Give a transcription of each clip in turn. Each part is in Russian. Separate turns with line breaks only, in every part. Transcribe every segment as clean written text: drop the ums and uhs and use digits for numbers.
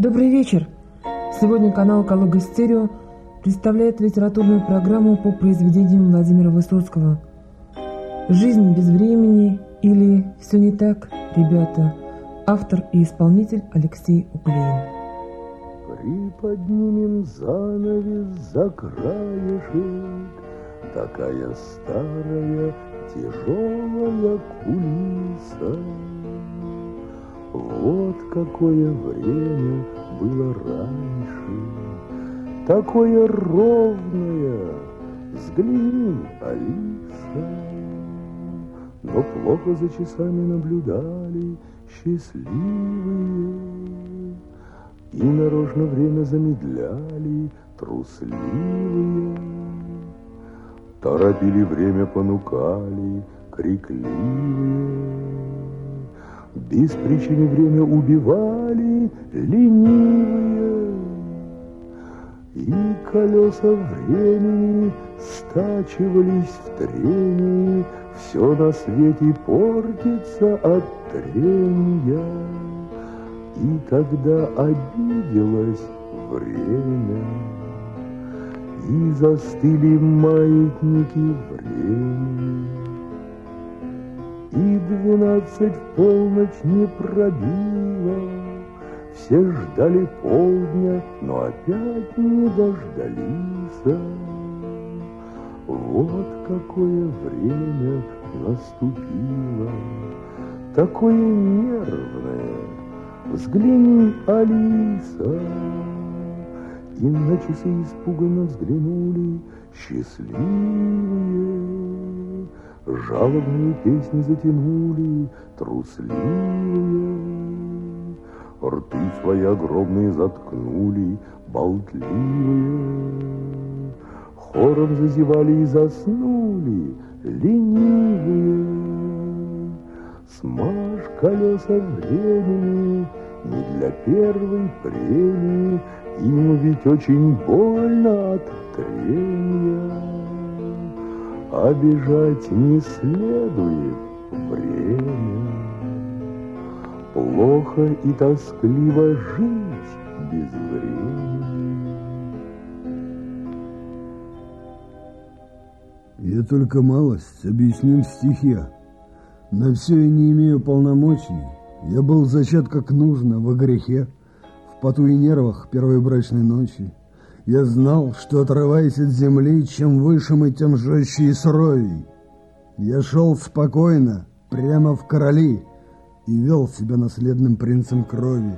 Добрый вечер! Сегодня канал «Калуга Стерео» представляет литературную программу по произведениям Владимира Высоцкого. «Жизнь без времени» или «Все не так, ребята». Автор и исполнитель Алексей Уклеин.
Приподнимем занавес за краешек, такая старая тяжелая кулиса. Вот какое время было раньше, такое ровное, взгляни, Алиса. Но плохо за часами наблюдали счастливые и нарочно время замедляли трусливые. Торопили время, понукали крикливые. Без причины время убивали ленивые. И колеса времени стачивались в трении. Все на свете портится от трения. И тогда обиделось время, и застыли маятники времени. И 12 в полночь не пробило, все ждали полдня, но опять не дождались. Вот какое время наступило, такое нервное. Взгляни, Алиса. И на часы испуганно взглянули счастливые. Жалобные песни затянули трусливые. Рты свои огромные заткнули болтливые. Хором зазевали и заснули ленивые. Смажь колеса времени не для первой премии, им ведь очень больно от трения. Обижать не следует время. Плохо и тоскливо жить без времени.
Я только малость объясню в стихе. На все я не имею полномочий. Я был зачат как нужно во грехе, в поту и нервах первой брачной ночи. Я знал, что, отрываясь от земли, чем выше мы, тем жестче и суровей. Я шел спокойно, прямо в короли, и вел себя наследным принцем крови.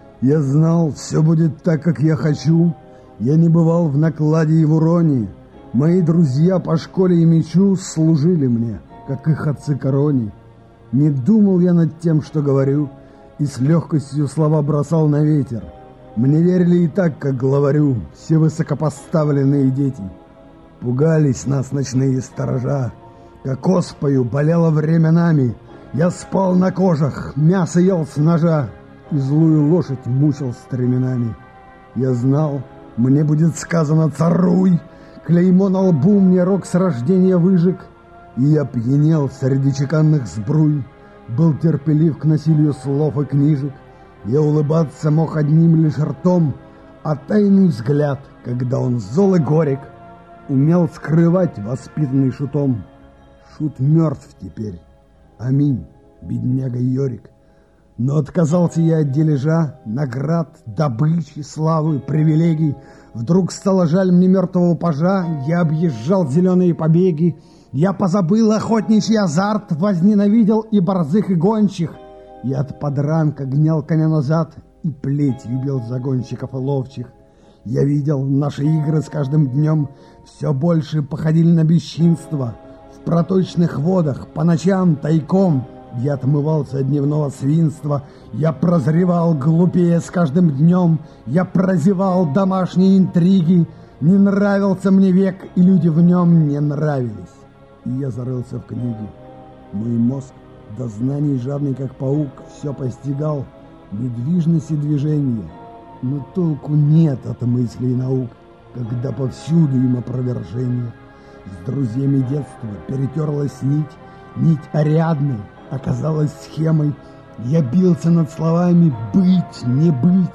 Я знал, все будет так, как я хочу. Я не бывал в накладе и в уроне. Мои друзья по школе и мечу служили мне, как их отцы короне. Не думал я над тем, что говорю, и с легкостью слова бросал на ветер. Мне верили и так, как главарю, все высокопоставленные дети. Пугались нас ночные сторожа, как оспою болело временами. Я спал на кожах, мясо ел с ножа, и злую лошадь мучил стременами. Я знал, мне будет сказано «царуй», клеймо на лбу мне рок с рождения выжег. И я пьянел среди чеканных сбруй, был терпелив к насилию слов и книжек. Я улыбаться мог одним лишь ртом, а тайный взгляд, когда он зол и горек, умел скрывать воспитанный шутом. Шут мертв теперь, аминь, бедняга Йорик. Но отказался я от дележа, наград, добычи, славы, привилегий. Вдруг стало жаль мне мертвого пажа, я объезжал зеленые побеги. Я позабыл охотничий азарт, возненавидел и борзых, и гончих. Я от подранка гнял коня назад и плетью бил загонщиков и ловчих. Я видел, наши игры с каждым днем все больше походили на бесчинство. В проточных водах, по ночам, тайком я отмывался от дневного свинства. Я прозревал глупее с каждым днем. Я прозевал домашние интриги. Не нравился мне век, и люди в нем не нравились. И я зарылся в книги. Мой мозг, до знаний жадный, как паук, все постигал, недвижность и движение. Но толку нет от мыслей и наук, когда повсюду им опровержение. С друзьями детства перетерлась нить Ариадны оказалась схемой. Я бился над словами «быть, не быть»,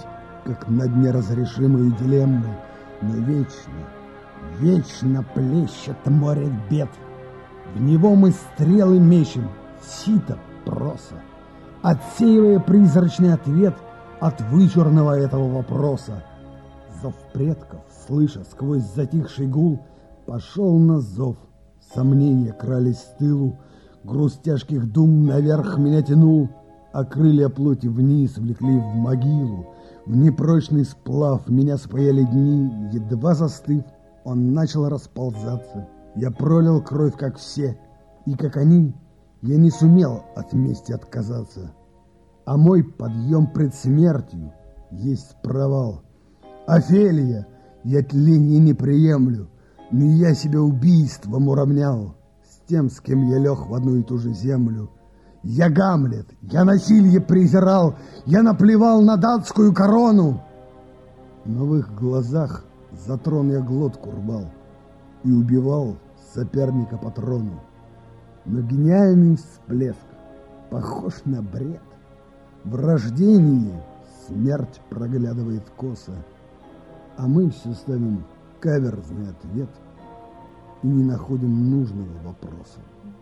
как над неразрешимой дилеммой, но вечно плещет море бед. В него мы стрелы мечем, сито проса, отсеивая призрачный ответ от вычурного этого вопроса. Зов предков, слыша сквозь затихший гул, пошел на зов. Сомнения крались с тылу, груз тяжких дум наверх меня тянул, а крылья плоти вниз влекли в могилу. В непрочный сплав меня спаяли дни, едва застыв, он начал расползаться. Я пролил кровь, как все, и, как они, я не сумел от мести отказаться. А мой подъем пред смертью есть провал. Офелия, я тление не приемлю, не я себя убийством уравнял с тем, с кем я лег в одну и ту же землю. Я Гамлет, я насилие презирал, я наплевал на датскую корону. Но в их глазах за трон я глотку рвал и убивал соперника по трону. Но гениальный всплеск похож на бред. В рождении смерть проглядывает косо, а мы все ставим каверзный ответ и не находим нужного вопроса.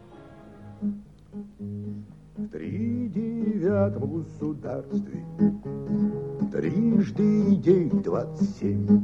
В 39-м государстве трижды день 27.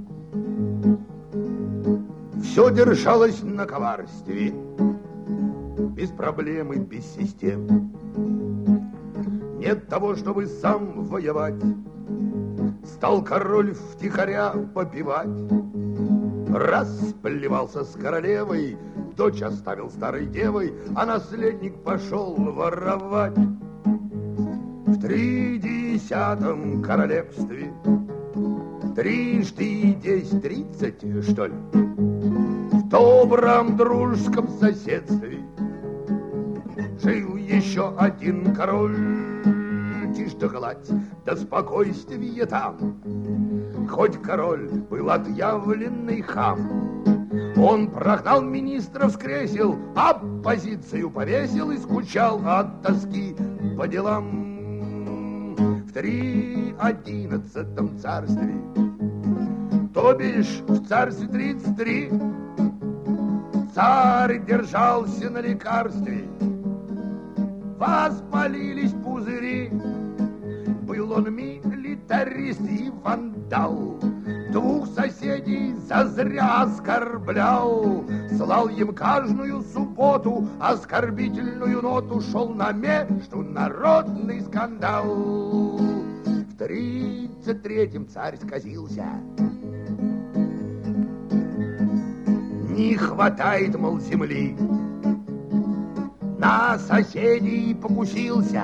Все держалось на коварстве, без проблем и без систем. Нет того, чтобы сам воевать, стал король втихаря попивать. Раз плевался с королевой, дочь оставил старой девой, а наследник пошел воровать. В 30-м королевстве трижды 10, 30, что ли? В добром дружеском соседстве жил еще один король. Тишь да гладь, да спокойствие там. Хоть король был отъявленный хам, он прогнал министров с кресел, оппозицию повесил и скучал от тоски по делам. В 311 царстве, то бишь в царстве 33, царь держался на лекарстве. Воспалились пузыри, был он милитарист и вандал, двух соседей зазря оскорблял, слал им каждую субботу оскорбительную ноту, шел на международный скандал. В 33-м царь сказился, не хватает, мол, земли, на соседей покусился,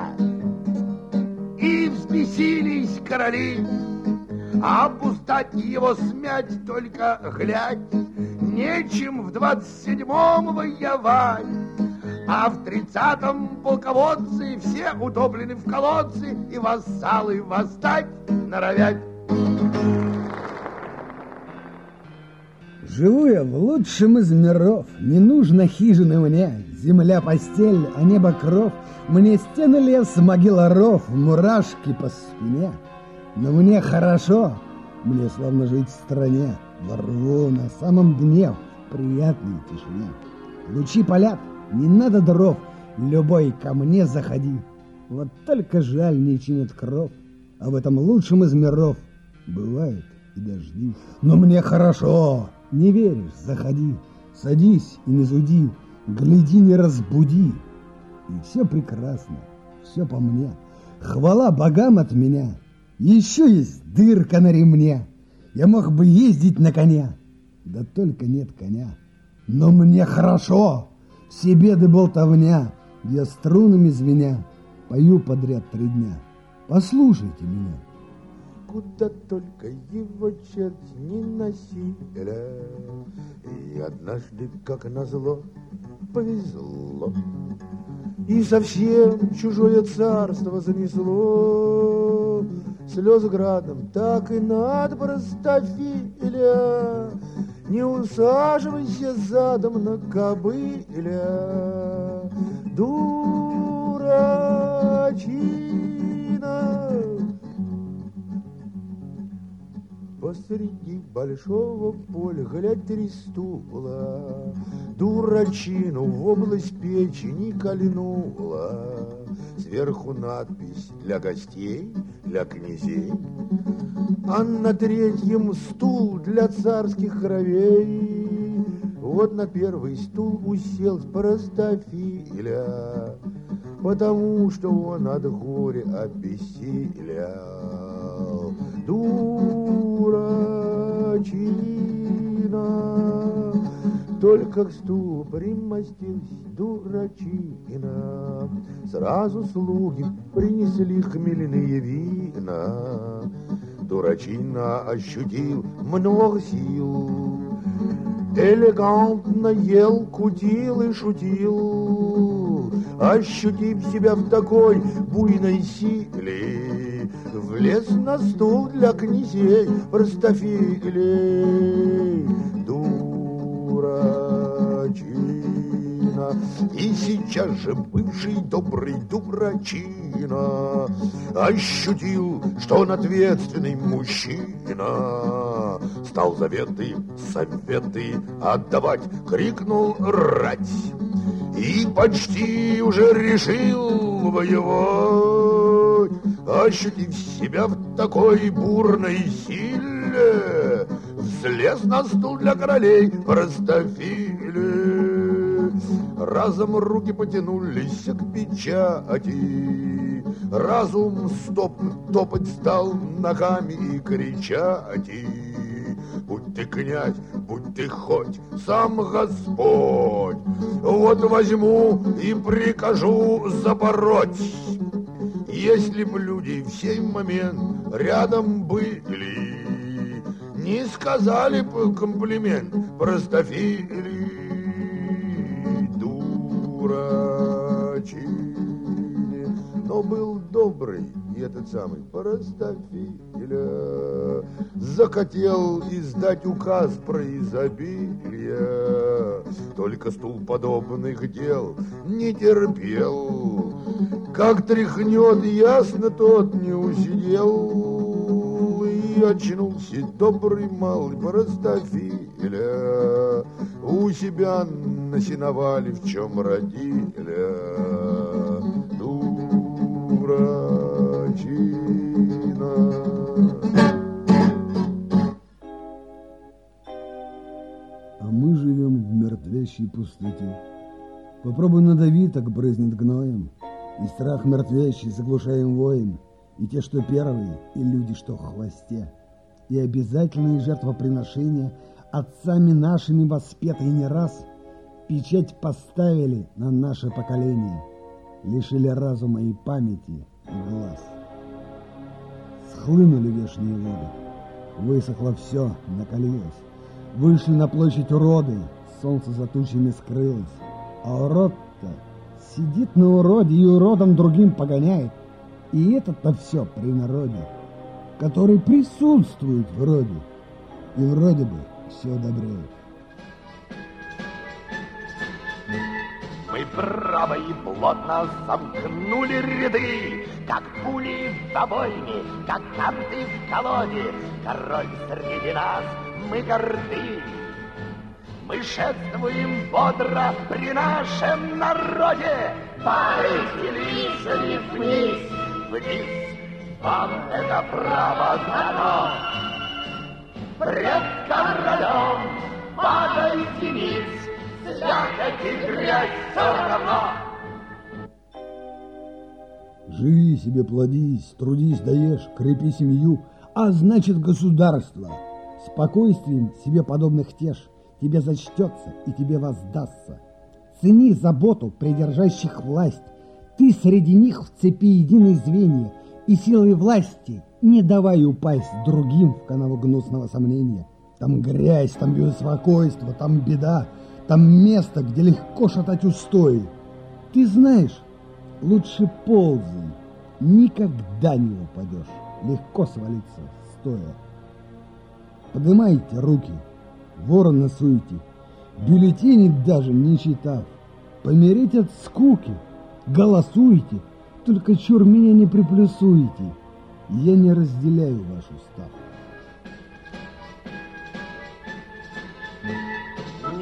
и взбесились короли. А обуздать его смять только глядь, нечем в 27-м воевать. А в 30-м полководцы все утоплены в колодцы, и вассалы восстать норовят.
Живу я в лучшем из миров, не нужно хижины мне, земля постель, а небо кров, мне стены лес, могила ров, мурашки по спине. Но мне хорошо, мне словно жить в стране, во рву на самом дне, в приятной тишине. Лучи палят, не надо дров, любой ко мне заходи. Вот только жаль, не чинит кров, а в этом лучшем из миров бывает и дожди. Но мне хорошо, не веришь, заходи, садись и не зуди, гляди, не разбуди. И все прекрасно, все по мне, хвала богам от меня. Еще есть дырка на ремне, я мог бы ездить на коне, да только нет коня. Но мне хорошо, все беды болтовня, я струнами звеня пою подряд 3 дня. Послушайте меня.
Куда только его черт не носили, и однажды, как назло, повезло, и совсем чужое царство занесло. Слезы градом так и над простофиля, не усаживайся задом на кобыля, дурачина. посреди большого поля, глядь, 3 стула, дурачину в область печени кольнула. Сверху надпись для гостей, для князей, а на 3-м стул для царских кровей. Вот на 1-й стул уселся простофиля, потому что он от горя обессилял. Дурачина, только к стулу примостился дурачина. Сразу слуги принесли хмельные вина. Дурачина ощутил много сил, элегантно ел, кутил и шутил. Ощутив себя в такой буйной силе, влез на стул для князей простофилей. Дурачина, и сейчас же бывший добрый дурачина ощутил, что он ответственный мужчина. Стал заветы, советы отдавать, крикнул рать. И почти уже решил воевать, ощутив себя в такой бурной силе, взлез на стул для королей простофили. Разом руки потянулись к печати, разум топать стал ногами и кричать. Будь ты князь, будь ты хоть сам Господь, вот возьму и прикажу запороть. Если б люди в сей момент рядом были, не сказали б комплимент простофили. Дурачине, но был добрый и этот самый простофиля захотел издать указ про изобилие, только стул подобных дел не терпел. Как тряхнет, ясно, тот не усидел, и очнулся добрый малый простофиля у себя на сеновале, в чем родиля. Дурачина.
А мы живем в мертвящей пустоте. Попробуй надави, так брызнет гноем. И страх мертвящий заглушаем воем. И те, что первые, и люди, что в хвосте. И обязательные жертвоприношения, отцами нашими воспетые не раз, печать поставили на наше поколение, лишили разума и памяти, и глаз. Схлынули вешние воды, высохло все, накалилось. Вышли на площадь уроды, солнце за тучами скрылось. А урод-то сидит на уроде и уродом другим погоняет. И это-то все при народе, который присутствует вроде, и вроде бы все одобряет.
Мы браво и плотно сомкнули ряды, как пули в войне, как карты в колоде. Король среди нас, мы горды. Мы шествуем бодро при нашем народе. Падайте лицами вниз, вниз, вам это право дано. Пред королем падайте ниц, слякоть и грязь все равно.
Живи себе, плодись, трудись, даешь, крепи семью, а значит государство. Спокойствием себе подобных тешь, тебе зачтется и тебе воздастся. Цени заботу придержащих власть, ты среди них в цепи единой звенья, и силой власти не давай упасть другим в канаву гнусного сомнения. Там грязь, там беспокойство, там беда, там место, где легко шатать устои. Ты знаешь, лучше ползай, никогда не упадешь, легко свалиться стоя. Поднимайте руки, ворона суете, бюллетени даже не читав, помереть от скуки, голосуйте, только чур меня не приплюсуйте, я не разделяю ваш устав.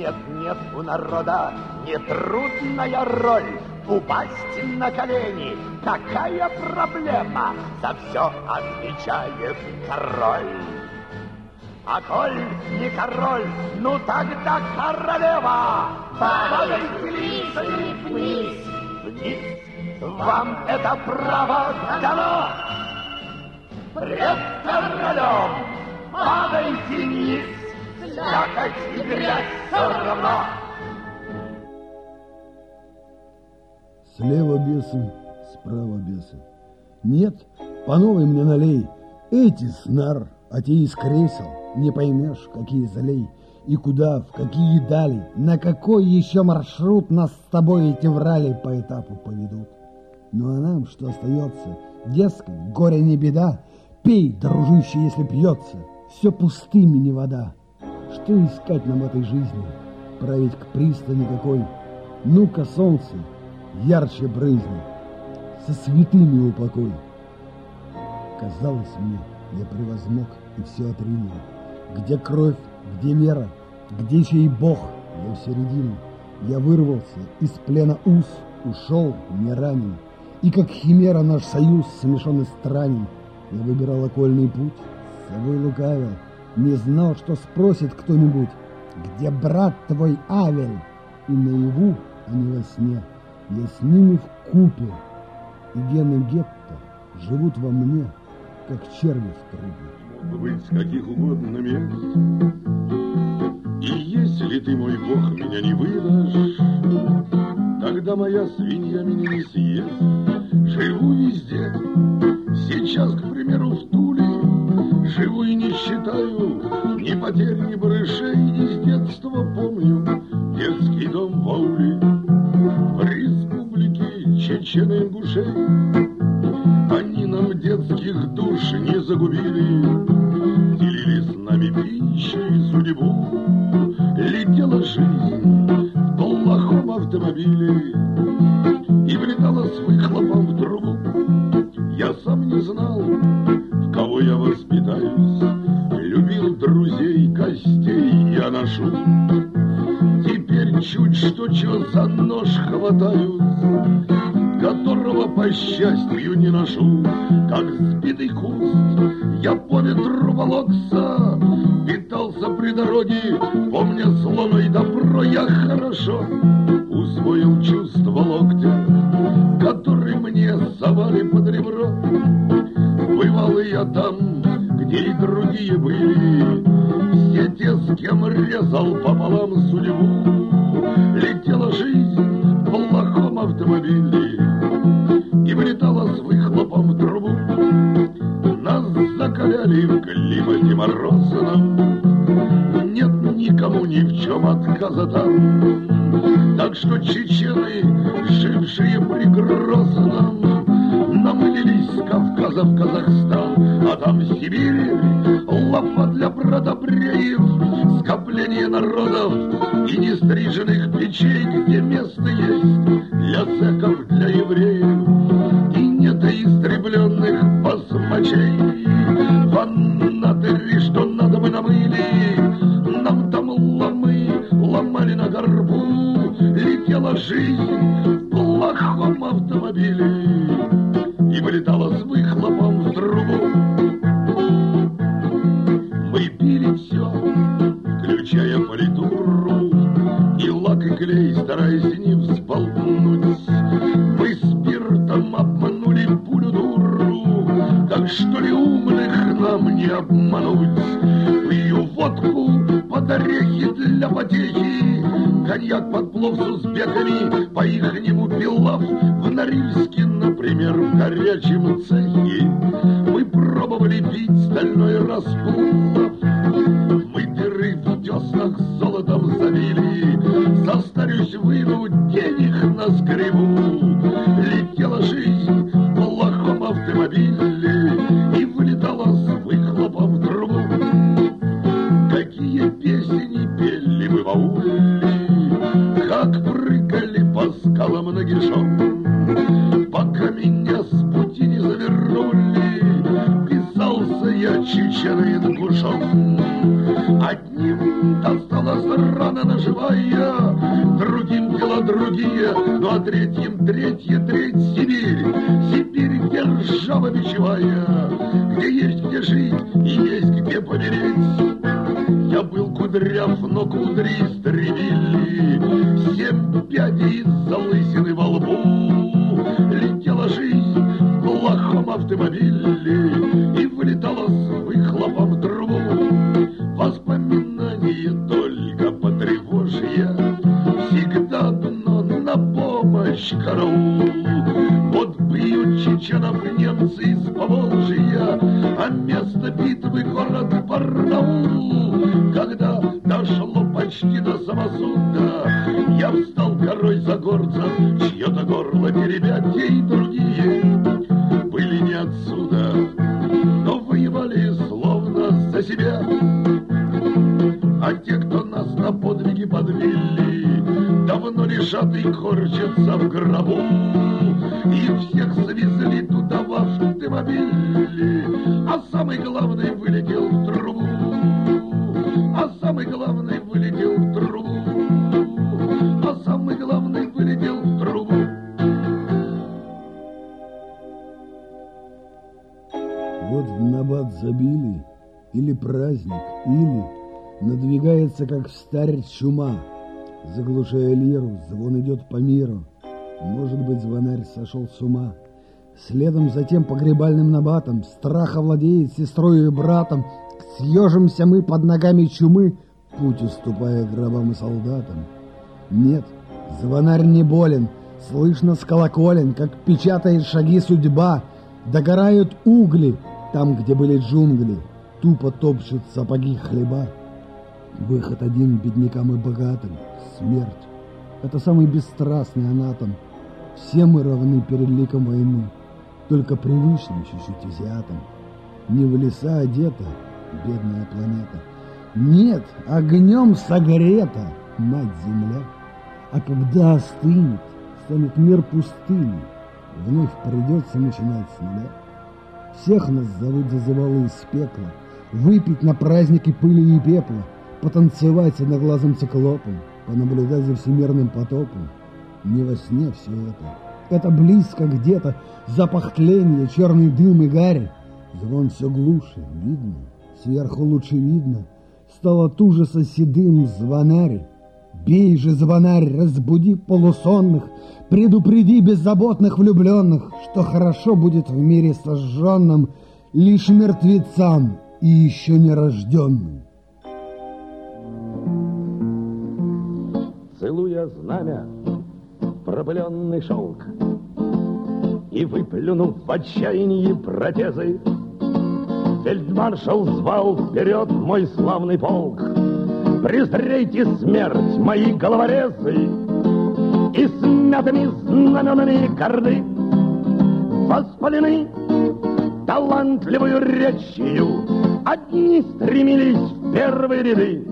нет у народа нетрудная роль упасть на колени. Какая проблема? За все отвечает король. А коль не король, ну тогда королева. Падайте вниз, вниз. Вам это право дано. Пред королем падайте вниз. Слякоть и грязь все равно.
Слева бесы, справа бесы. Нет, по новой мне налей. Эти снар, а те из кресел. Не поймешь, какие залей. И куда, в какие дали, на какой еще маршрут нас с тобой эти врали по этапу поведут. Ну а нам что остается? Дескать, горе не беда. Пей, дружище, если пьется. Все пустыми не вода. Что искать нам в этой жизни? Править к пристани какой? Ну-ка, солнце, ярче брызни, со святыми упокой. Казалось мне, я превозмог и все отринул. Где кровь, где вера, где чей Бог? Я в середину. Я вырвался из плена уз, ушел не ранен. И как химера наш союз смешон и странен. Я выбирал окольный путь, с собой лукавил. Не знал, что спросит кто-нибудь, где брат твой Авель? И наяву, а не во сне, я с ними вкупе. И гены гетто живут во мне, как черви в трубе.
Мог быть с каких угодно мест. И если ты, мой Бог, меня не выдашь, тогда моя свинья меня не съест. Живу везде, сейчас, к примеру, в Туле. Живу и не считаю ни потерь, ни барышей. Из детства помню детский дом в ауле, в республике Чечено-Ингушей. Они нам детских душ не загубили, делили с нами пищу и судьбу. Летела жизнь в плохом автомобиле и влетала с выхлопом в трубу. Я сам не знал, в кого я воспитаюсь, любил друзей, гостей я ношу. Теперь чуть что за нож хватаюсь, которого по счастью не ношу. Как сбитый куст я по ветру волокся, питался при дороге, помня зло и добро. Я хорошо усвоил чувство локтя, который мне совали под ребро. Бывал и я там, где и другие были, все те, с кем резал пополам судьбу. Летела жизнь в плохом автомобиле и влетала с выхлопом в трубу. Нас закаляли в климате морозном, нет никому ни в чем отказа там. Так что чечены, жившие при Грозном, намылились с Кавказа в Казахстан, а там в Сибири лапа для бродобреев, скопление народов и нестриженных печей, где место есть для зэков, для евреев и недоистребленных басмачей. В анатыре, что надо бы намыли, нам там ломали на горбу. Летела жизнь в плохом автомобиле и вылетала с выхлопом в трубу. Мы пили все, включая политуру, и лак и клей, стараясь не взболтнуть. Мы спиртом обманули пулю дуру, так что ли умных нам не обмануть. Пью водку под орехи для потехи, коньяк под плов с узбеками, по-ихнему пилав в Норильске, например, в горячем цехе. Мы пробовали пить стальной расплав, мы дыры в деснах золотом забили, состарюсь, выйду, денег на сгребу. Летела жизнь в плохом автомобиле и вылетала с выхлопом в трубу. Какие песни пели мы в ауле, как прыгали по скалам нагишом, пока меня с пути не завернули, писался я Чечено-Ингушом. Одним досталась рана наживая, другим дела другие, ну а третьим третья треть Сибирь. Сибирь держава-бичевая, где есть где жить и есть где помереть. Я был кудряв, но кудри истребили, 7 пядей из-за лысины во лбу. Летела жизнь в плохом автомобиле и вылетала с выхлопом в трубу. Воспоминания только потревожия, всегда дно на помощь караул. Вот бьют чеченов немцы из Поволжья, а место битвы город Барнаул. Когда дошло почти до самосуда, я встал горой за горца, чье-то горло теребя. Те и другие были не отсюда, но воевали словно за себя. А те, кто нас на подвиги подвели, давно лежат и корчатся в гробу. И всех завезли туда в автомобиле, а самый главный вылетел в трубу. А самый главный вылетел в трубу. А самый главный вылетел в трубу.
Вот в набат забили, или праздник, или надвигается, как встарь, чума. Заглушая лиру, звон идет по миру. Может быть, звонарь сошел с ума. Следом за тем погребальным набатом страх овладеет сестрой и братом. Съежимся мы под ногами чумы, путь уступая гробам и солдатам. Нет, звонарь не болен, слышно с колоколен, как печатает шаги судьба. Догорают угли там, где были джунгли, тупо топчут сапоги хлеба. Выход один беднякам и богатым — смерть. Это самый бесстрастный анатом. Все мы равны перед ликом войны, только привычным чуть-чуть азиатам. Не в леса одета бедная планета, нет, огнем согрета мать-земля. А когда остынет, станет мир пустыней, вновь придется начинать с нуля. Всех нас зовут зазывалы из пекла, выпить на празднике пыли и пепла, потанцевать с одноглазым циклопом, понаблюдать за всемирным потопом. Не во сне все это близко где-то, запах тления, черный дым и гарь. Звон все глуше, видно, сверху лучше видно, стал от ужаса седым звонарь. Бей же, звонарь, разбуди полусонных, предупреди беззаботных влюбленных, что хорошо будет в мире сожженном лишь мертвецам и еще нерожденным.
Целуя знамя, пропыленный шелк, и выплюнув в отчаянии протезы, фельдмаршал звал вперед мой славный полк. Презрейте смерть, мои головорезы, и смятыми знаменами горды воспалены талантливую речью, одни стремились в первые ряды,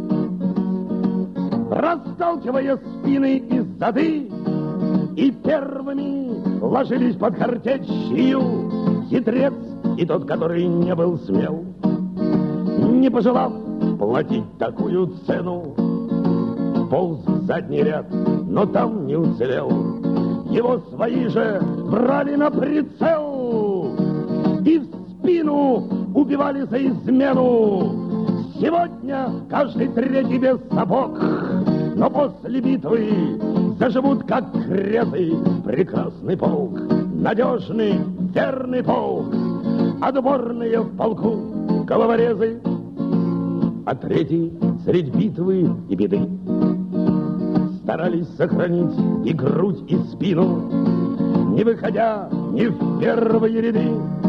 расталкивая спины и зады, и первыми ложились под картечью хитрец и тот, который не был смел, не пожелав платить такую цену, полз в задний ряд, но там не уцелел. Его свои же брали на прицел и в спину убивали за измену. Сегодня каждый третий без сапог, но после битвы заживут как грезы. Прекрасный полк, надежный, верный полк, отборные в полку головорезы. А третий средь битвы и беды старались сохранить и грудь, и спину, не выходя ни в первые ряды,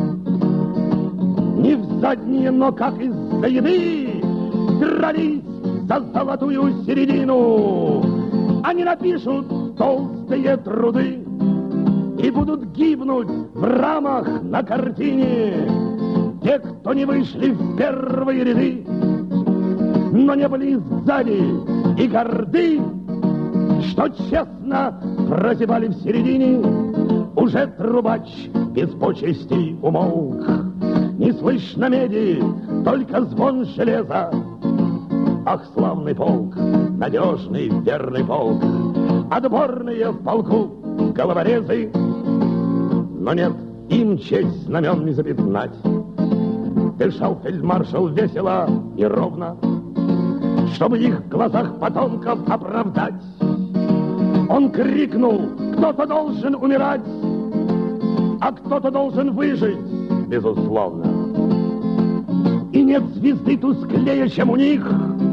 ни в задние, но как из-за еды дрались за золотую середину. Они напишут толстые труды и будут гибнуть в рамах на картине те, кто не вышли в первые ряды, но не были сзади и горды, что честно прозябали в середине. Уже трубач без почестей умолк. Не слышно меди, только звон железа, ах, славный полк, надежный, верный полк, отборные в полку головорезы. Но нет, им честь знамен не запятнать. Дышал фельдмаршал весело и ровно, чтобы их в глазах потомков оправдать. Он крикнул: кто-то должен умирать, а кто-то должен выжить, безусловно. И нет звезды тусклее, чем у них.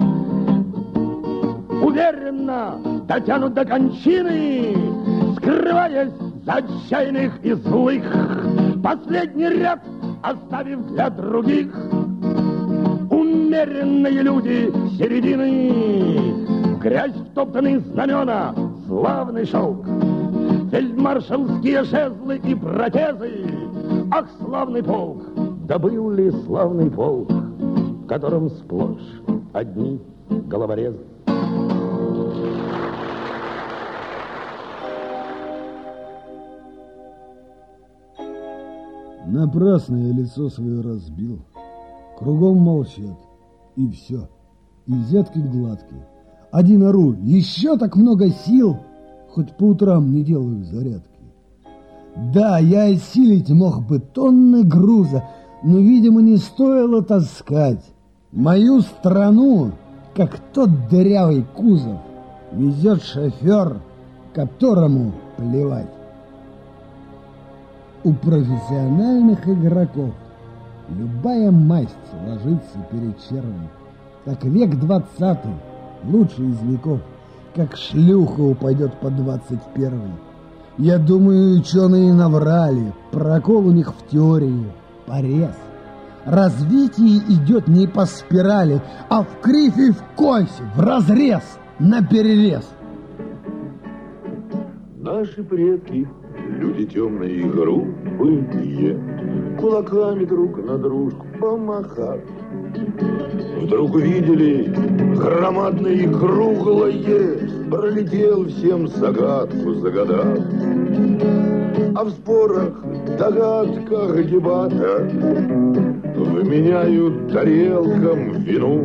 Уверенно дотянут до кончины, скрываясь за отчаянных и злых, последний ряд оставив для других. Умеренные люди середины, в грязь втоптаны знамена, славный шелк, фельдмаршалские жезлы и протезы. Ах, славный полк! Да был ли славный полк, в котором сплошь одни головорезы?
Напрасно я лицо свое разбил. Кругом молчат. И все. И взятки гладкие. Один ору: еще так много сил, хоть по утрам не делаю зарядки. Да, я осилить мог бы тонны груза, но, видимо, не стоило таскать. Мою страну, как тот дырявый кузов, везет шофер, которому плевать. У профессиональных игроков любая масть ложится перед червем. Так век 20-й, лучший из веков, как шлюха упадет по 21-й. Я думаю, ученые наврали, прокол у них в теории, порез. Развитие идет не по спирали, а в кривь и в кось, в разрез, наперерез.
Наши предки, люди темные и грубые, кулаками друг на дружку помахав, вдруг увидели громадное и круглое, пролетел всем загадку загадав. А в спорах, догадках, дебатах вменяют тарелкам вину,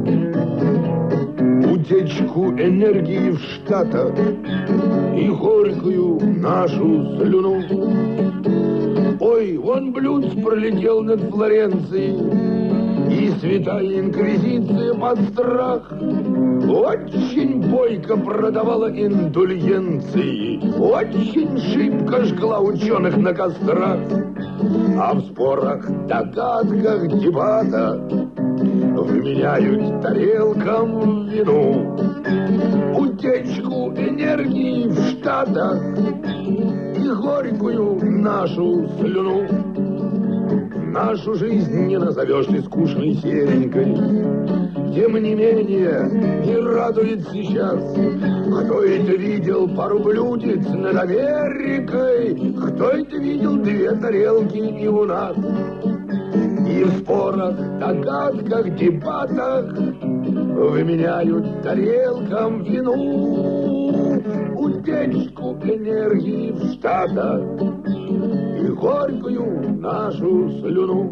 утечку энергии в Штатах и горькую нашу слюну. Ой, вон Блюз пролетел над Флоренцией, и святая инквизиция под страх очень бойко продавала индульгенции, очень шибко жгла ученых на кострах. А в спорах, догадках, дебатах вменяют тарелкам вину, утечку энергии в Штатах и горькую нашу слюну. Нашу жизнь не назовешь ты скучной серенькой, тем не менее не радует сейчас. Кто это видел пару блюдец над Америкой? Кто это видел две тарелки и у нас? И в спорах, догадках, дебатах вменяют тарелкам вину, утечку энергии в Штатах и горькую нашу слюну.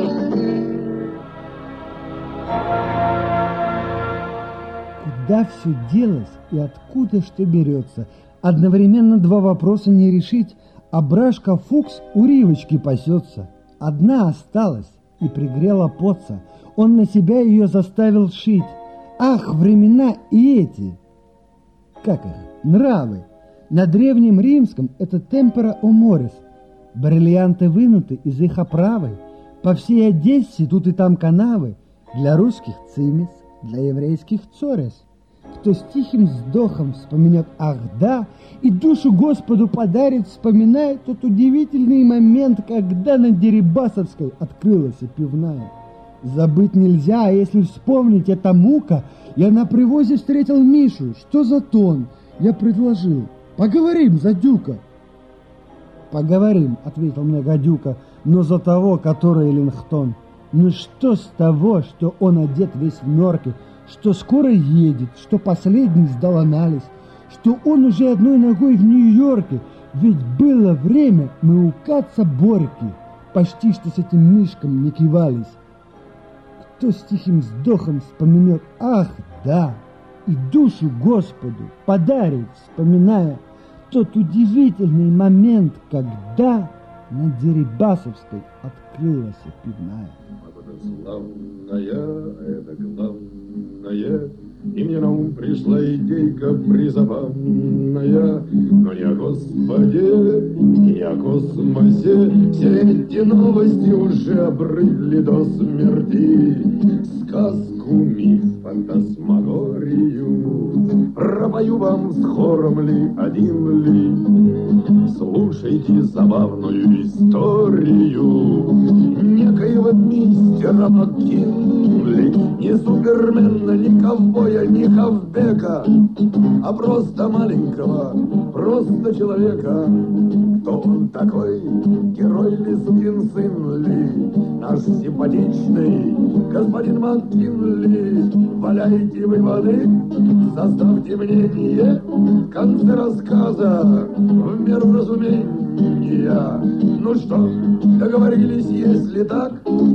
Куда все делось и откуда что берется? Одновременно два вопроса не решить, а Брашка Фукс у Ривочки пасется. Одна осталась и пригрела поца. Он на себя ее заставил шить. Ах, времена и эти! Как их? Нравы. На древнем римском это темпора оморис. Бриллианты вынуты из их оправы. По всей Одессе тут и там канавы. Для русских цимис, для еврейских цорес. Кто с тихим вздохом вспомнет «ах да» и душу Господу подарит, вспоминает тот удивительный момент, когда на Дерибасовской открылась пивная. Забыть нельзя, а если вспомнить, это мука. Я на привозе встретил Мишу. Что за тон? Я предложил: поговорим за Дюка. Поговорим, ответил мне гадюка, но за того, который Лингтон. Ну что с того, что он одет весь в норки, что скоро едет, что последний сдал анализ, что он уже одной ногой в Нью-Йорке, ведь было время мы у Каца Борьки, почти что с этим Мишком не кивались. то с тихим вздохом вспомнет: ах, да, и душу Господу подарит, вспоминая тот удивительный момент, когда на Дерибасовской открылась пивная.
Славная, это главное, и мне на ум пришла идейка призабавная. Но не о Господе, не о космосе, все эти новости уже обрыдли до смерти. Сказку, миф, фантасмагорию пропою вам с хором ли, один ли. Слушайте забавную историю некоего мистера МакКинли. Не супермена, ни ковбоя, ни хавбека, а просто маленького, просто человека. Кто он такой, герой ли, сукин сын ли, наш симпатичный господин МакКинли? Валяйте выводы, составьте мнение, в конце рассказа в меру разумения. Ну что, договорились, если так?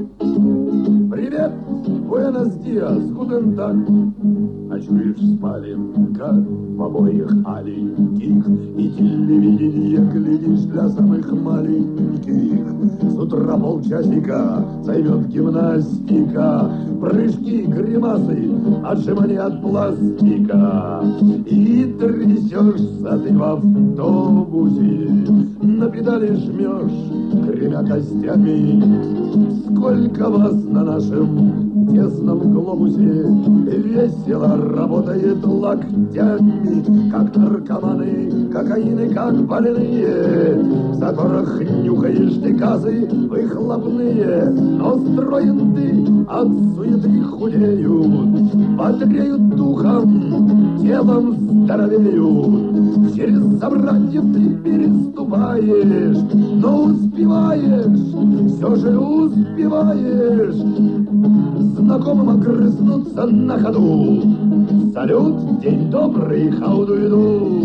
Привет, буэнос диас, гутен так. Ночуешь в спаленках в обоих аленьких, и телевидение глядишь для самых маленьких. С утра полчасика займет гимнастика, прыжки, гримасы, отжимания от пластика. И трясешься ты в автобусе, на педали жмешь, гремя костями. Сколько вас на нашем тесном глобусе весело работает локтями, как наркоманы, кокаины, как больные, в заторах нюхаешь ты газы выхлопные. Но строен ты от суеты худеют, бодреют духом, телом здоровеют. Через собратьев ты переступаешь, но успеваешь, все же успеваешь знакомым огрызнуться на ходу. Салют, день добрый, хауду-иду.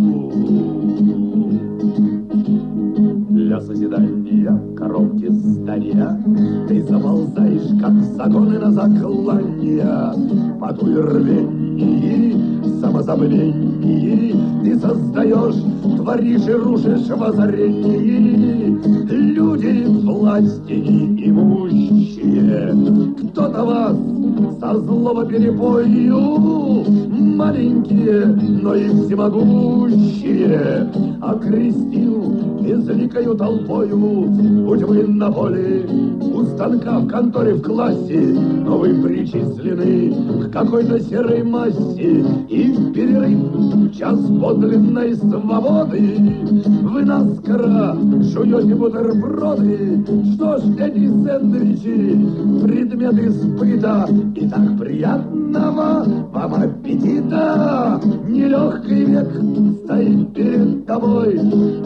Для созидания коробки здания ты заползаешь, как загоны на заклания. По той рвении, самозабвении ты создаешь, творишь и рушишь в озарении. Люди власти неимущие, кто-то вас со злого перепою, маленькие, но и всемогущие, окрестил безликою толпою. Будь вы на поле, у станка, в конторе, в классе, но вы причислены к какой-то серой массе, и в перерыв час подлинной свободы вы наскоро жуете бутерброды. Что ж, эти сэндвичи — предметы сбыта, и так приятного вам аппетита. Нелегкий век стоит перед тобой,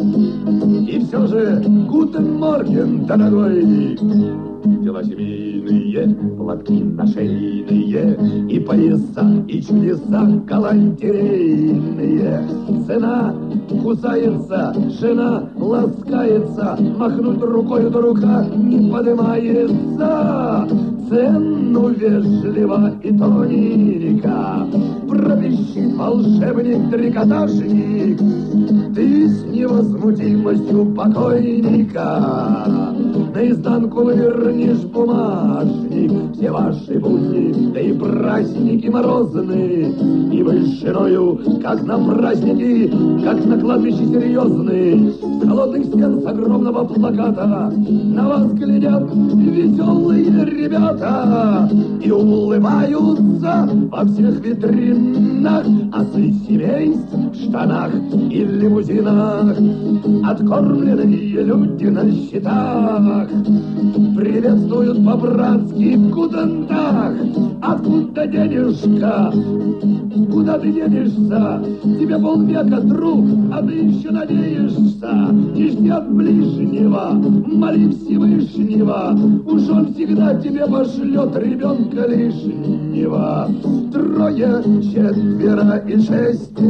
и все же гутен морген, дорогой. Дела семейные, платки нашейные, и пояса, и чудеса галантерейные. Цена кусается, жена ласкается, махнуть рукой, то рука не поднимается. Цену вежливо и тоненько пропищит волшебник-трикотажник. Ты с невозмутимостью покойника наизнанку вывернешь бумажник. Все ваши будни, да и праздники морозные, и вы с женою, как на праздники, как на кладбище серьезные. С холодных стен, с огромного плаката на вас глядят веселые ребята и улыбаются во всех витринах отцы семейств в штанах и лимузинах. Откормленные люди на счетах приветствуют по-братски в гутентах. Откуда денежка?
куда ты денешься? Тебе полвека, друг, а ты еще надеешься. Не жди от ближнего, моли Всевышнего, уж он всегда тебе пошлет ребенка лишнего. 3, 4 и 6.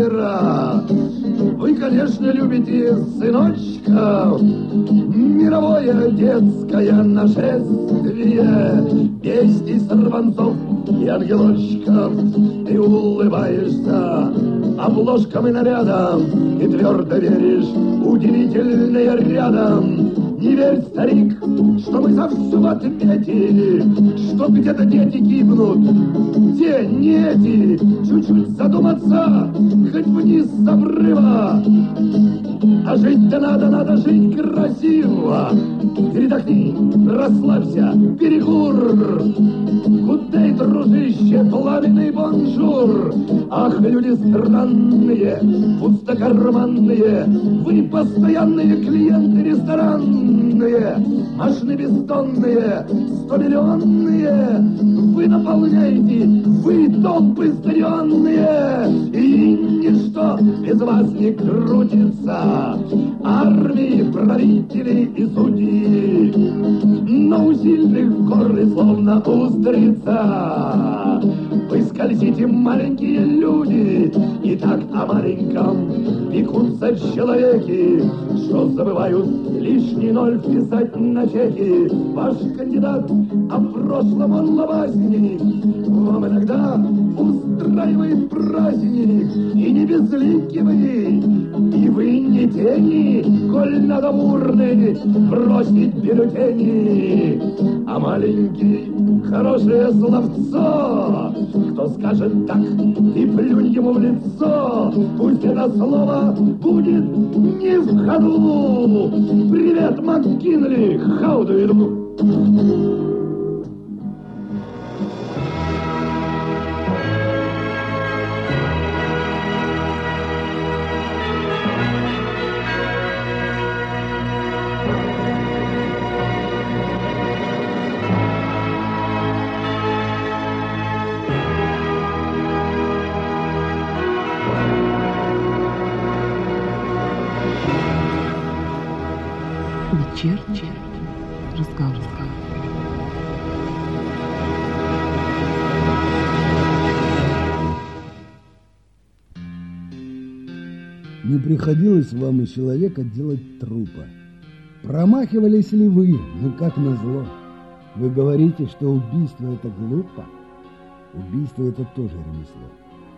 Вы, конечно, любите сыночка, мировое детское нашествие, песни сорванцов и ангелочков. Ты улыбаешься обложкам и нарядам и твердо веришь удивительное рядом. Не верь, старик, что мы за все в отмете, что где-то дети гибнут, те, не эти. Чуть-чуть задуматься, хоть вниз с обрыва. А жить-то надо жить красиво. Передохни, расслабься, перекур. Куда, дружище, пламенный бонжур. Ах, люди странные, пустокарманные, вы постоянные клиенты ресторанные, машины бездонные, 100-миллионные. Вы наполняете, вы толпы старенные, и ничто без вас не крутится. Армии, правители и судьи, но у сильных горы словно устрица. Вы скользите, маленькие люди, и так о маленьком пекутся человеки, что забывают лишний ноль вписать на чеки. Ваш кандидат, а в прошлом он лобазник, вам иногда устраивает праздник, и не безлики вы, и вы не тени, коль надо в урны бросить бюллетени. А маленький хорошее словцо, кто скажет так, ты плюнь ему в лицо, пусть это слово будет не в ходу. Привет, МакКинли, how do you do?
Вечерний разговор.
Не приходилось вам и человека делать трупа? Промахивались ли вы? Ну, как назло. Вы говорите, что убийство — это глупо. Убийство — это тоже ремесло.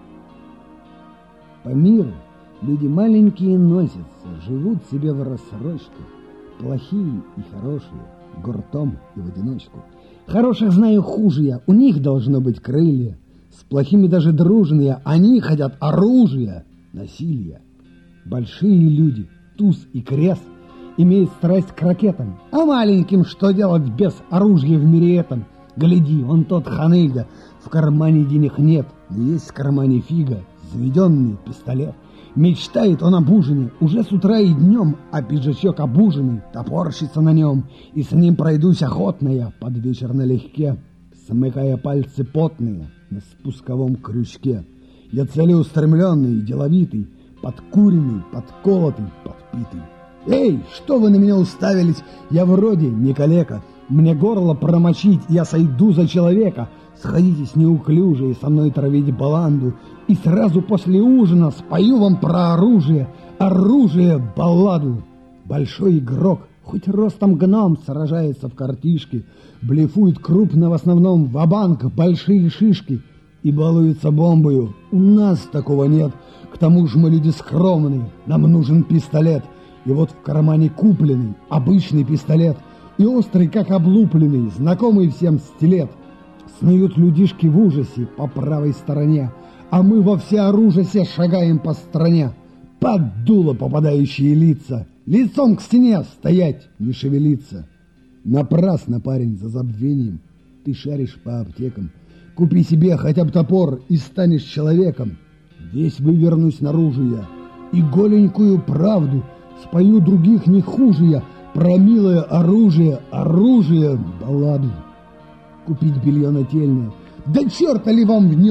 По миру люди маленькие носятся, живут себе в рассрочку. Плохие и хорошие, гуртом и в одиночку. Хороших знаю хуже я, у них должно быть крылья. С плохими даже дружные, они хотят оружия, насилия. Большие люди, туз и крест, имеют страсть к ракетам. А маленьким что делать без оружия в мире этом? Гляди, он тот ханыга, в кармане денег нет, но есть в кармане фига, заведенный пистолет. Мечтает он об ужине, уже с утра и днем, а пиджачок обуженный, топорщится на нем, и с ним пройдусь охотно я под вечер налегке, смыкая пальцы потные на спусковом крючке. Я целеустремленный, деловитый, подкуренный, подколотый, подпитый. Эй, что вы на меня уставились? Я вроде не калека, мне горло промочить, я сойду за человека. Сходитесь неуклюжие со мной травить баланду, и сразу после ужина спою вам про оружие, балладу. Большой игрок, хоть ростом гном, сражается в картишке, блефует крупно в основном ва-банк, большие шишки, и балуется бомбою. У нас такого нет, к тому же мы люди скромные, нам нужен пистолет, и вот в кармане купленный, обычный пистолет, и острый, как облупленный, знакомый всем стилет. Снуют людишки в ужасе по правой стороне, а мы во всеоружие шагаем по стране. Под дуло попадающие лица, лицом к стене стоять, не шевелиться. Напрасно, парень, за забвением ты шаришь по аптекам. Купи себе хотя бы топор и станешь человеком. Весь вывернусь наружу я, и голенькую правду спою других не хуже я, про милое оружие, балладу. Купить белье нательное, да черта ли вам в нем,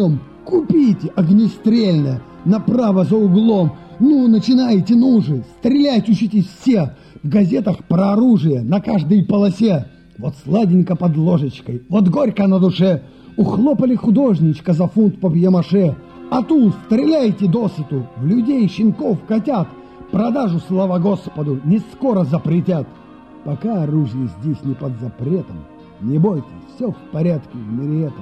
Купите огнестрельное направо за углом. Ну, начинайте, ну же, стрелять учитесь все. В газетах про оружие на каждой полосе. Вот сладенько под ложечкой, вот горько на душе. Ухлопали художничка за фунт папье-маше. А ту стреляйте досыту в людей, щенков, котят. Продажу, слава Господу, не скоро запретят. Пока оружие здесь не под запретом, не бойтесь, все в порядке в мире этом.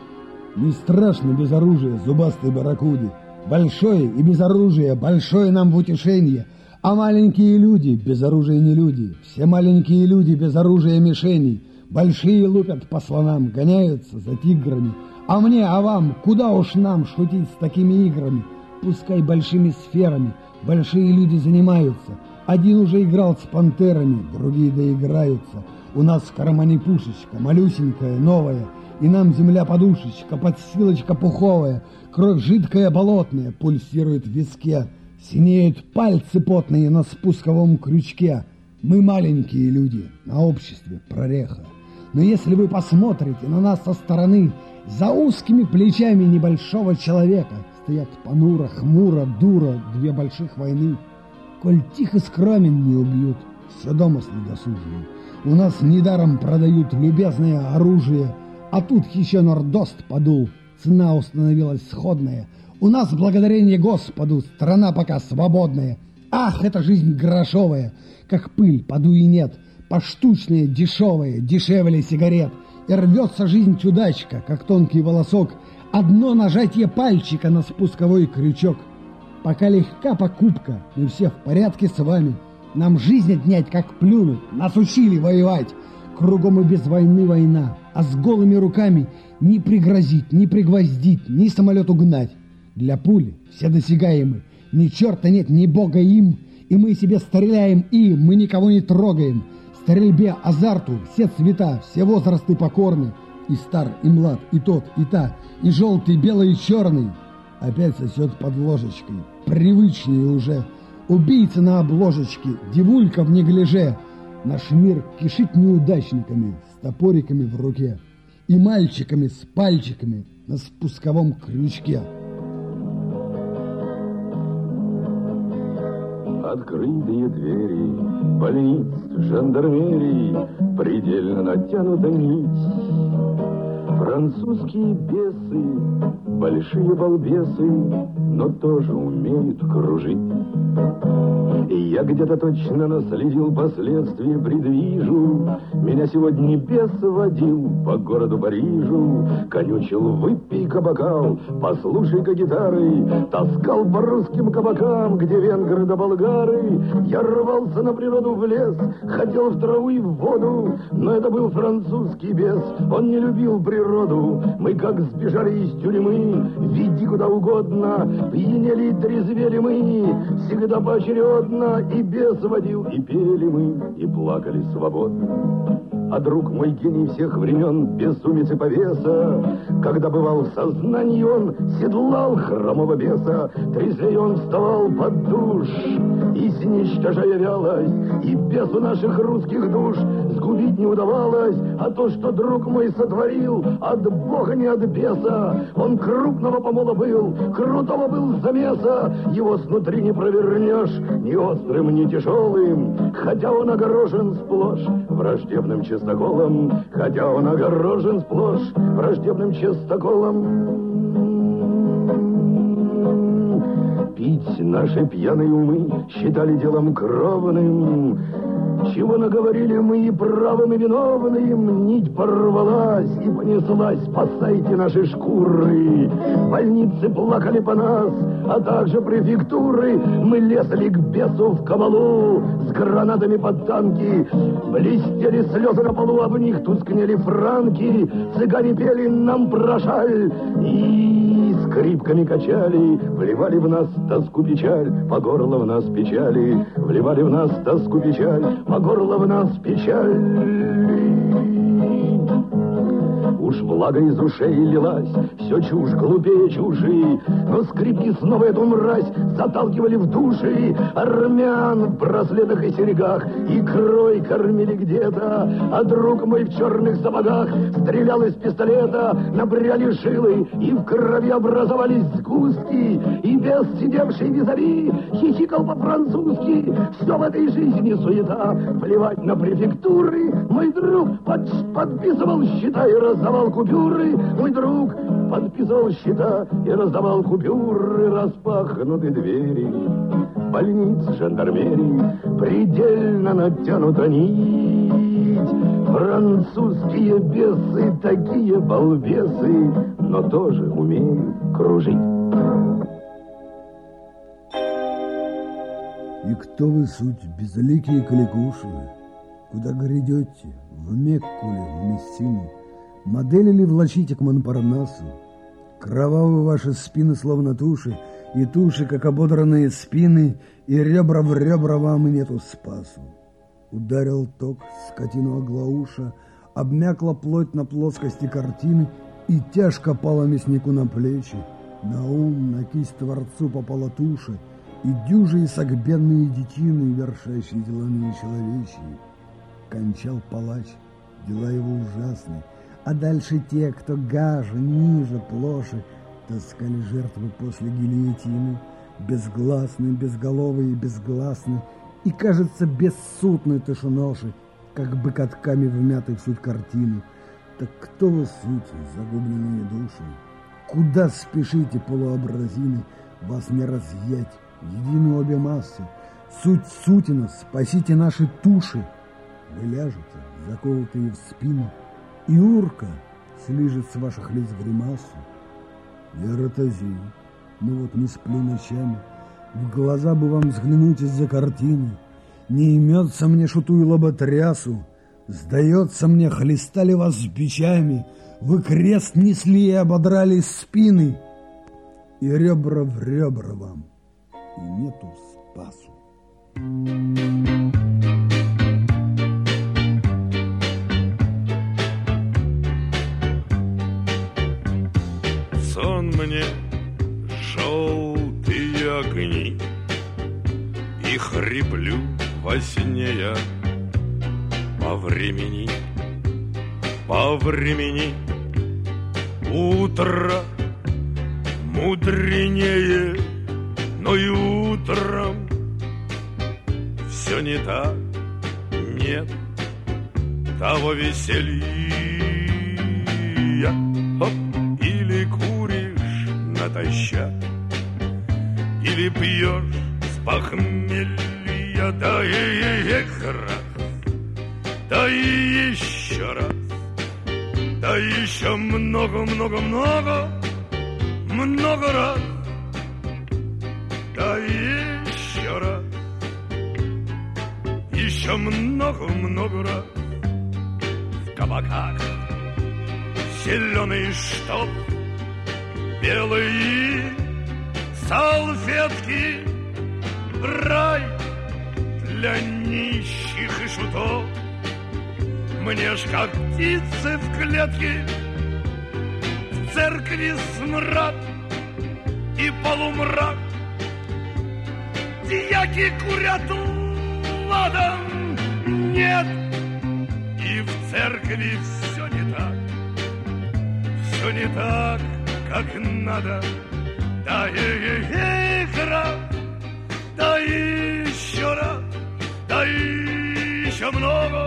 Не страшно без оружия зубастой барракуде. Большое и без оружия, большое нам в утешение. А маленькие люди без оружия не люди. Все маленькие люди без оружия мишеней. Большие лупят по слонам, гоняются за тиграми. А мне, а вам, куда уж нам шутить с такими играми? Пускай большими сферами большие люди занимаются. Один уже играл с пантерами, другие доиграются. У нас в кармане пушечка, малюсенькая, новая. И нам земля подушечка, подстилочка пуховая. Кровь жидкая, болотная, пульсирует в виске. Синеют пальцы потные на спусковом крючке. Мы маленькие люди, на обществе прореха. Но если вы посмотрите на нас со стороны, за узкими плечами небольшого человека стоят понуро, хмуро, дуро две больших войны. Коль тихо скромен не убьют, все домыслы досужие. У нас недаром продают любезное оружие, а тут еще нордост подул, цена установилась сходная. У нас, благодарение Господу, страна пока свободная. Ах, эта жизнь грошовая, как пыль, подуи нет, поштучная, дешевая, дешевле сигарет. И рвется жизнь чудачка, как тонкий волосок, одно нажатие пальчика на спусковой крючок. Пока легка покупка, мы все в порядке с вами. Нам жизнь отнять, как плюнуть, нас учили воевать. Кругом и без войны война, а с голыми руками ни пригрозить, ни пригвоздить, ни самолет угнать. Для пули все досягаемы, ни черта нет, ни бога им, и мы себе стреляем, и мы никого не трогаем. Стрельбе, азарту, все цвета, все возрасты покорны, и стар, и млад, и тот, и та, и желтый, белый, и черный. Опять сосет под ложечкой, привычнее уже. Убийца на обложечке, девулька в неглиже. Наш мир кишит неудачниками с топориками в руке и мальчиками с пальчиками на спусковом крючке.
Открытые двери больниц, жандармерии, предельно натянута нить. Французские бесы, большие балбесы, но тоже умеют кружить. И я где-то точно наследил последствия, предвижу. Меня сегодня бес водил по городу Парижу, конючил, выпей-ка бокал, послушай-ка гитары, таскал по русским кабакам, где венгры да болгары. Я рвался на природу в лес, хотел в траву и в воду, но это был французский бес, он не любил природу. Мы как сбежали из тюрьмы, веди куда угодно, пьянели и трезвели мы, всегда поочередно, и бес водил, и пели мы, и плакали свободно. А друг мой гений всех времен, безумец и повеса, когда бывал в сознании он, седлал хромого беса, трезвее он вставал под душ, изничтожая вялость, и бесу наших русских душ сгубить не удавалось, а то, что друг мой сотворил, от Бога не от беса. Он крупного помола был, крутого был замеса, его снутри не провернешь, ни острым, ни тяжелым, хотя он огорожен сплошь враждебным чистоколом, хотя он огорожен сплошь враждебным чистоколом. Пить наши пьяные умы считали делом кровным, чего наговорили мы и правым, и виновным. Нить порвалась и понеслась, спасайте наши шкуры. Больницы плакали по нас, а также префектуры. Мы лезли к бесу в кабалу с гранатами под танки. Блестели слезы на полу, об них тускнели франки. Цыгане пели нам про шаль и скрипками качали. Вливали в нас тоску, печаль, по горло в нас печали. Вливали в нас тоску, печаль, по горло в нас печаль. Уж влага из ушей лилась, все чушь глупее чужие, но скрипки снова эту мразь заталкивали в души. Армян в браслетах и серьгах икрой кормили где-то, а друг мой в черных сапогах стрелял из пистолета, набряли жилы, и в крови образовались сгустки, и бес, сидевший визави, хихикал по-французски. Все в этой жизни суета, плевать на префектуры. Мой друг подписывал счета и раздавал купюры. Мой друг подписывал счета и раздавал купюры. Распахнуты двери больниц, жандармерии, предельно натянута нить. Французские бесы, такие балбесы, но тоже умеют кружить.
И кто вы суть, безликие кликуши? Куда грядете? В Мекку ли, в Мессину? Модели ли влачите к Монпарнасу? Кровавы ваши спины, словно туши, и туши, как ободранные спины, и ребра в ребра вам и нету спасу. Ударил ток, скотину оглауша, обмякла плоть на плоскости картины, и тяжко пала мяснику на плечи. На ум, на кисть творцу попала туша, и дюжи и согбенные детины, вершащие дела нечеловечьи. Кончал палач, дела его ужасны, а дальше те, кто гаже, ниже, плоше, таскали жертвы после гильотины, безгласны, безголовые и безгласны, и, кажется, бессудны тышуноши, как бы катками вмяты в суть картины. Так кто вы суть, загубленные души? Куда спешите, полуобразины, вас не разъять? Едины обе массы, суть сутина, спасите наши туши. Вы ляжете, заколотые в спину, и урка слижет с ваших лиц гримасу. Я ротозею, ну вот не сплю ночами, в глаза бы вам взглянуть из-за картины. Не имется мне шуту и лоботрясу, сдается мне, хлестали вас с бичами, вы крест несли и ободрали спины, и ребра в ребра вам, и нету спасу.
Сон мне желтые огни, и хриплю во сне я по времени, утро мудренее, но и утром все не так, нет того веселья. Хоп, или куришь натощак, или пьешь с похмелья, да и раз, да и еще раз, да еще много раз. Да еще раз, еще много раз. В кабаках зеленый штоп, белые салфетки, рай для нищих и шутов. Мне ж как птицы в клетке, в церкви смрад и полумрак. Дьяки курят ладан, нет, и в церкви все не так, как надо. Да раз, да еще раз, да еще много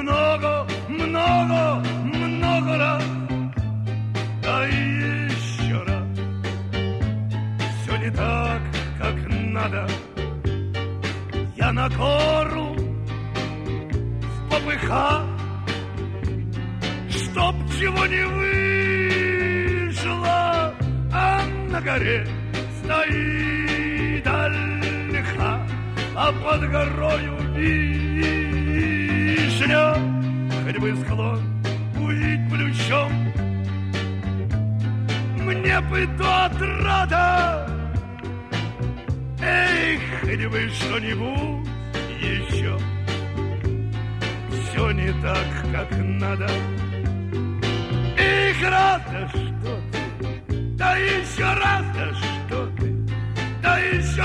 раз, да еще раз. Все не так, как надо. Я на гору в попыхах, чтоб чего не вышло, а на горе стоит ольха, а под горою вишня. Хоть бы склон увидеть плющом, мне бы до отрада. Эх, хоть бы что-нибудь еще. Все не так, как надо.
Их раз, да что ты, да еще раз, да что ты, да еще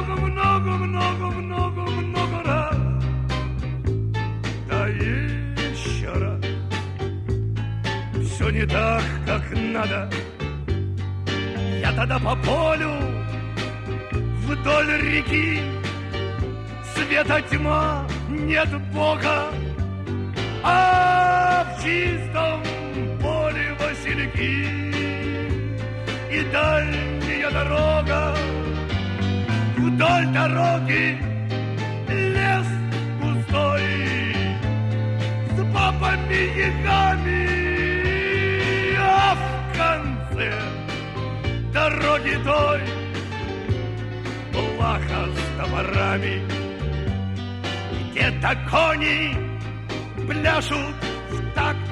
много раз, да еще раз. Все не так, как надо. Я тогда по полю вдоль реки, света тьма, нет Бога, а в чистом поле васильки и дальняя дорога. Вдоль дороги лес густой с бабами-ягами, а в конце дороги той плаха с топорами. Где-то кони пляшут в такт,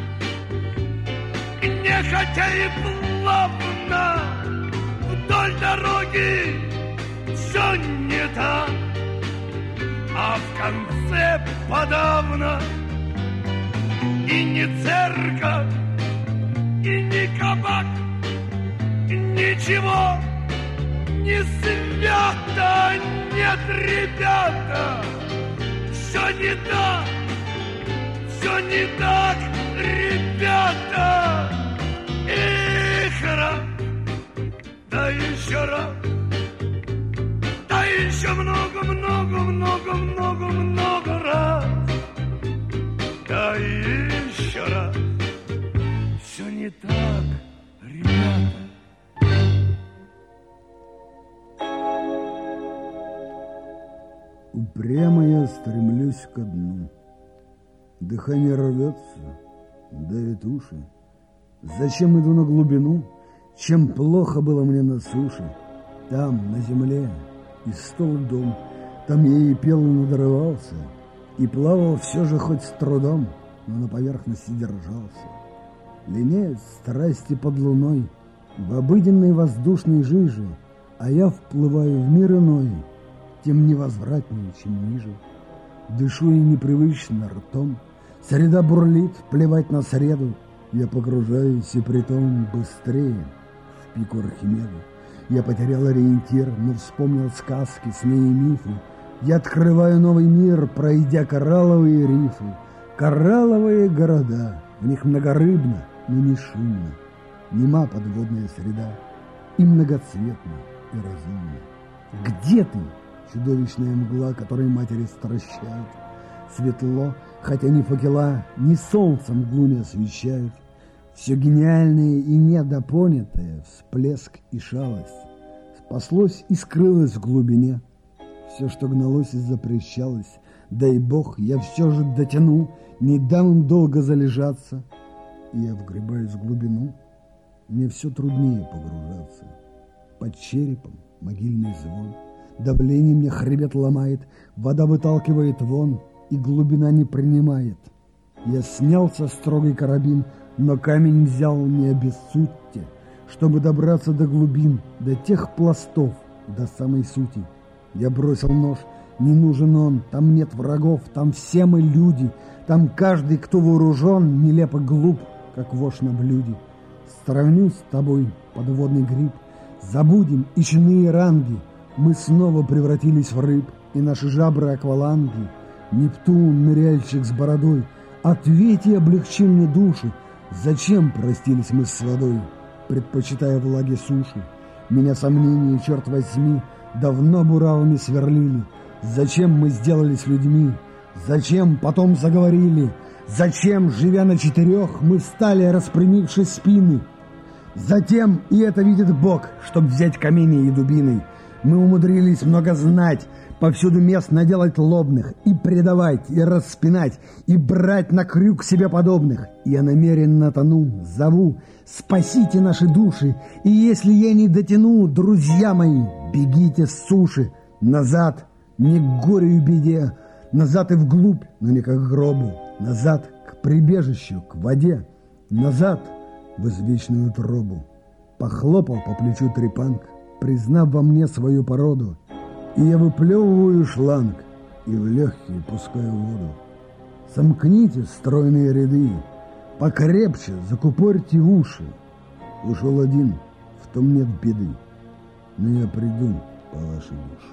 нехотя и плавно вдоль дороги. Все не так, а в конце подавно и не церковь, и не кабак, ничего не свято. Нет, ребята, все не так, ребята. Эх, раз, да еще раз, да еще много раз, да еще раз. Все не так, ребята.
Упрямо я стремлюсь ко дну. Дыхание рвется, давит уши. Зачем иду на глубину? Чем плохо было мне на суше? Там, на земле, и стол дом. Там я и пел, и надрывался, и плавал все же хоть с трудом, но на поверхности держался. Линеют страсти под луной в обыденной воздушной жиже, а я вплываю в мир иной, тем невозвратнее, чем ниже. Дышу и непривычно ртом, среда бурлит, плевать на среду. Я погружаюсь и притом быстрее в пику Архимеда. Я потерял ориентир, но вспомнил сказки, сны и мифы. Я открываю новый мир, пройдя коралловые рифы. Коралловые города, в них многорыбно, но не шумно. Нема подводная среда, и многоцветна, и разумна. Где ты, чудовищная мгла, которой матери стращают? Светло, хотя ни факела, ни солнцем мглу не освещают. Все гениальное и недопонятое, всплеск и шалость, спаслось и скрылось в глубине. Все, что гналось и запрещалось, дай Бог, я все же дотяну, не дам им долго залежаться. И я вгребаюсь в глубину, мне все труднее погружаться. Под черепом могильный звон, давление мне хребет ломает, вода выталкивает вон, и глубина не принимает. Я снял со строгий карабин, но камень взял не обессудьте, чтобы добраться до глубин, до тех пластов, до самой сути. Я бросил нож, не нужен он, там нет врагов, там все мы люди, там каждый, кто вооружен, нелепо глуп, как вошь на блюде. Сравнюсь с тобой, подводный гриб, забудем ичные ранги, мы снова превратились в рыб, и наши жабры акваланги. Нептун, ныряльщик с бородой, ответь и облегчи мне душу. Зачем простились мы с водой, предпочитая влаги суши? Меня сомнения, черт возьми, давно буравами сверлили. Зачем мы сделались людьми? Зачем потом заговорили? Зачем, живя на четырех, мы встали, распрямивши спины? Затем, и это видит Бог, чтоб взять камни и дубины, мы умудрились много знать, повсюду мест наделать лобных, и предавать, и распинать, и брать на крюк себе подобных. Я намеренно тону, зову, спасите наши души, и если я не дотяну, друзья мои, бегите с суши. Назад, не к горю и беде, назад и вглубь, но не как к гробу, назад к прибежищу, к воде, назад в извечную утробу. Похлопал по плечу трепанг, признав во мне свою породу, и я выплевываю шланг и в легкие пускаю воду. Сомкните стройные ряды, покрепче закупорьте уши. Ушел один, в том нет беды, но я приду по вашей душе.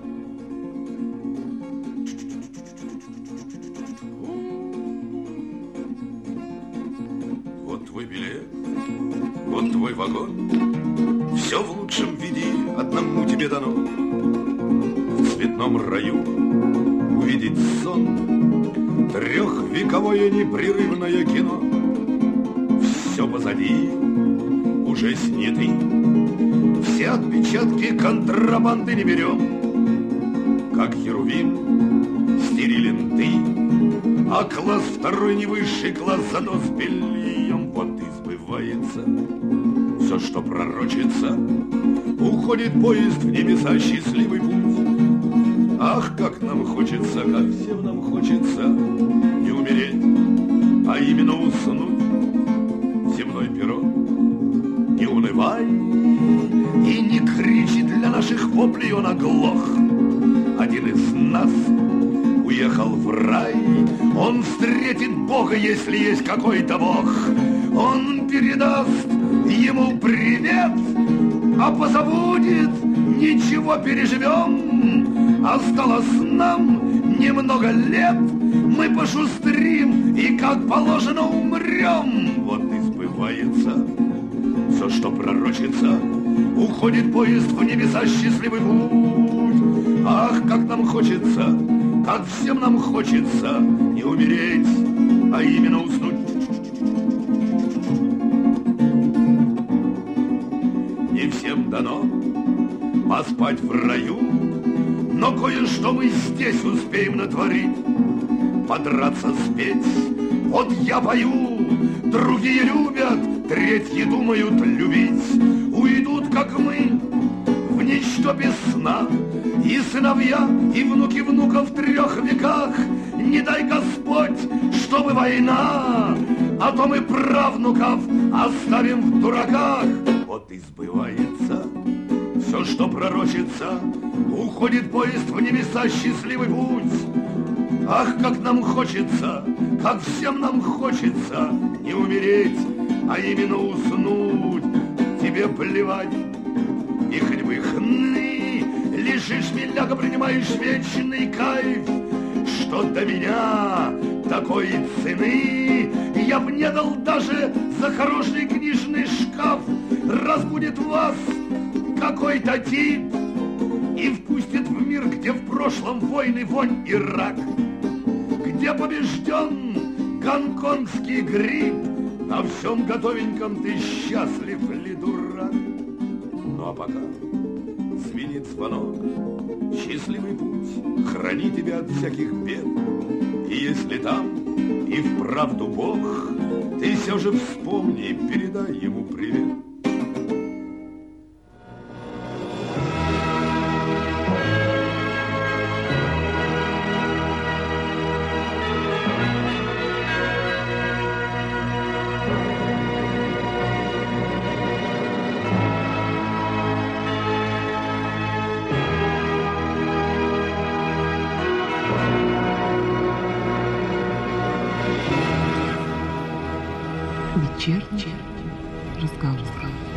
Вот твой билет, вот твой вагон, все в лучшем виде одному тебе дано. В цветном раю увидеть сон, трехвековое непрерывное кино. Все позади, уже сняты, все отпечатки контрабанды не берем. Как херувим стерилен ты, а класс второй не высший класс, зато с бельем. Вот и сбывается все, что пророчится. Уходит поезд в небеса, счастливый путь. Ах, как нам хочется, как всем нам хочется не умереть, а именно уснуть. Земной перрон, не унывай и не кричи, для наших воплей он оглох. Один из нас уехал в рай, он встретит Бога, если есть какой-то Бог. Он передаст ему привет, а позабудет, ничего, переживем. Осталось нам немного лет, мы пошустрим и, как положено, умрем. Вот и сбывается все, что пророчится. Уходит поезд в небеса, счастливый путь. Ах, как нам хочется, как всем нам хочется не умереть, а именно уснуть. Не всем дано поспать в раю, но кое-что мы здесь успеем натворить. Подраться, спеть, вот я пою, другие любят, третьи думают любить. Уйдут, как мы, в ничто без сна, и сыновья, и внуки внуков в 3 веках. Не дай Господь, чтобы война, а то мы правнуков оставим в дураках. Вот и сбывается все, что пророчится. Уходит поезд в небеса, счастливый путь. Ах, как нам хочется, как всем нам хочется не умереть, а именно уснуть. Тебе плевать, и хоть бы хны, лежишь, миляга, принимаешь вечный кайф. Что до меня такой цены я б не дал даже за хороший книжный шкаф. Разбудит вас какой-то тип и впустит в мир, где в прошлом войны, вонь и рак, где побежден гонконгский грипп. На всем готовеньком ты счастлив ли, дурак? Ну а пока звенит звонок, счастливый путь, храни тебя от всяких бед. И если там и вправду Бог, ты все же вспомни, передай ему привет.
Вечерний разговор.